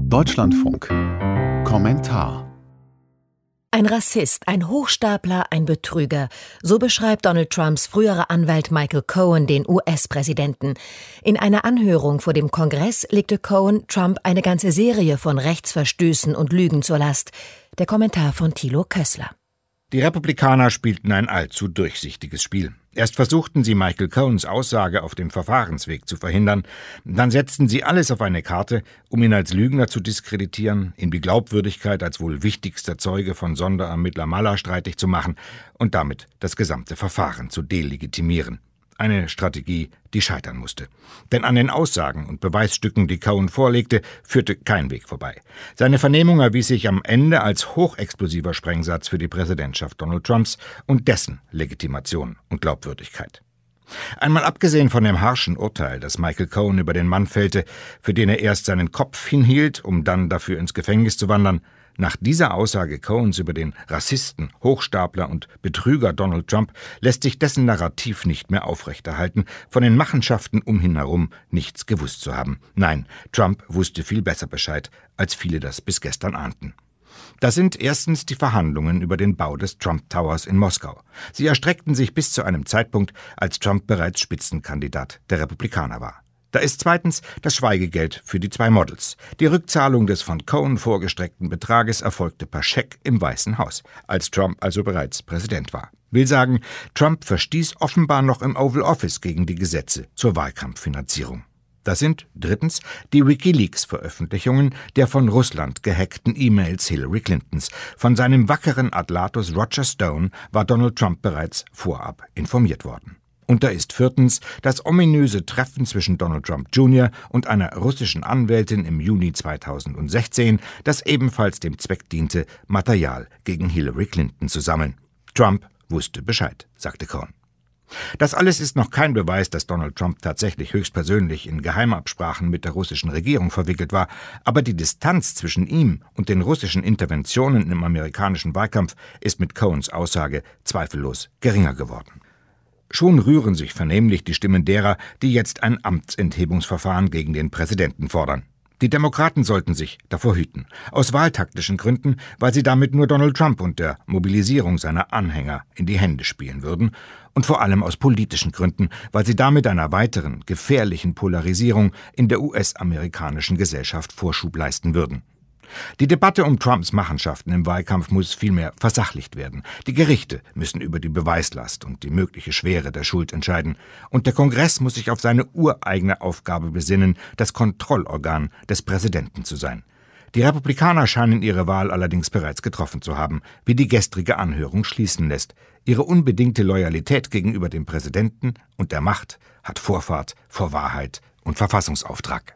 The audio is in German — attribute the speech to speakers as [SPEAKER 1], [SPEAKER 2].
[SPEAKER 1] Deutschlandfunk. Kommentar.
[SPEAKER 2] Ein Rassist, ein Hochstapler, ein Betrüger. So beschreibt Donald Trumps früherer Anwalt Michael Cohen den US-Präsidenten. In einer Anhörung vor dem Kongress legte Cohen Trump eine ganze Serie von Rechtsverstößen und Lügen zur Last. Der Kommentar von Thilo Kössler.
[SPEAKER 3] Die Republikaner spielten ein allzu durchsichtiges Spiel. Erst versuchten sie, Michael Cohens Aussage auf dem Verfahrensweg zu verhindern, dann setzten sie alles auf eine Karte, um ihn als Lügner zu diskreditieren, ihm die Glaubwürdigkeit als wohl wichtigster Zeuge von Sonderermittler Mueller streitig zu machen und damit das gesamte Verfahren zu delegitimieren. Eine Strategie, die scheitern musste. Denn an den Aussagen und Beweisstücken, die Cohen vorlegte, führte kein Weg vorbei. Seine Vernehmung erwies sich am Ende als hochexplosiver Sprengsatz für die Präsidentschaft Donald Trumps und dessen Legitimation und Glaubwürdigkeit. Einmal abgesehen von dem harschen Urteil, das Michael Cohen über den Mann fällte, für den er erst seinen Kopf hinhielt, um dann dafür ins Gefängnis zu wandern, nach dieser Aussage Cohens über den Rassisten, Hochstapler und Betrüger Donald Trump lässt sich dessen Narrativ nicht mehr aufrechterhalten, von den Machenschaften um ihn herum nichts gewusst zu haben. Nein, Trump wusste viel besser Bescheid, als viele das bis gestern ahnten. Das sind erstens die Verhandlungen über den Bau des Trump Towers in Moskau. Sie erstreckten sich bis zu einem Zeitpunkt, als Trump bereits Spitzenkandidat der Republikaner war. Da ist zweitens das Schweigegeld für die 2 Models. Die Rückzahlung des von Cohen vorgestreckten Betrages erfolgte per Scheck im Weißen Haus, als Trump also bereits Präsident war. Will sagen, Trump verstieß offenbar noch im Oval Office gegen die Gesetze zur Wahlkampffinanzierung. Das sind drittens die WikiLeaks-Veröffentlichungen der von Russland gehackten E-Mails Hillary Clintons. Von seinem wackeren Adlatus Roger Stone war Donald Trump bereits vorab informiert worden. Und da ist viertens das ominöse Treffen zwischen Donald Trump Jr. und einer russischen Anwältin im Juni 2016, das ebenfalls dem Zweck diente, Material gegen Hillary Clinton zu sammeln. Trump wusste Bescheid, sagte Cohen. Das alles ist noch kein Beweis, dass Donald Trump tatsächlich höchstpersönlich in Geheimabsprachen mit der russischen Regierung verwickelt war, aber die Distanz zwischen ihm und den russischen Interventionen im amerikanischen Wahlkampf ist mit Cohens Aussage zweifellos geringer geworden. Schon rühren sich vernehmlich die Stimmen derer, die jetzt ein Amtsenthebungsverfahren gegen den Präsidenten fordern. Die Demokraten sollten sich davor hüten. Aus wahltaktischen Gründen, weil sie damit nur Donald Trump und der Mobilisierung seiner Anhänger in die Hände spielen würden. Und vor allem aus politischen Gründen, weil sie damit einer weiteren, gefährlichen Polarisierung in der US-amerikanischen Gesellschaft Vorschub leisten würden. Die Debatte um Trumps Machenschaften im Wahlkampf muss vielmehr versachlicht werden. Die Gerichte müssen über die Beweislast und die mögliche Schwere der Schuld entscheiden. Und der Kongress muss sich auf seine ureigene Aufgabe besinnen, das Kontrollorgan des Präsidenten zu sein. Die Republikaner scheinen ihre Wahl allerdings bereits getroffen zu haben, wie die gestrige Anhörung schließen lässt. Ihre unbedingte Loyalität gegenüber dem Präsidenten und der Macht hat Vorfahrt vor Wahrheit und Verfassungsauftrag.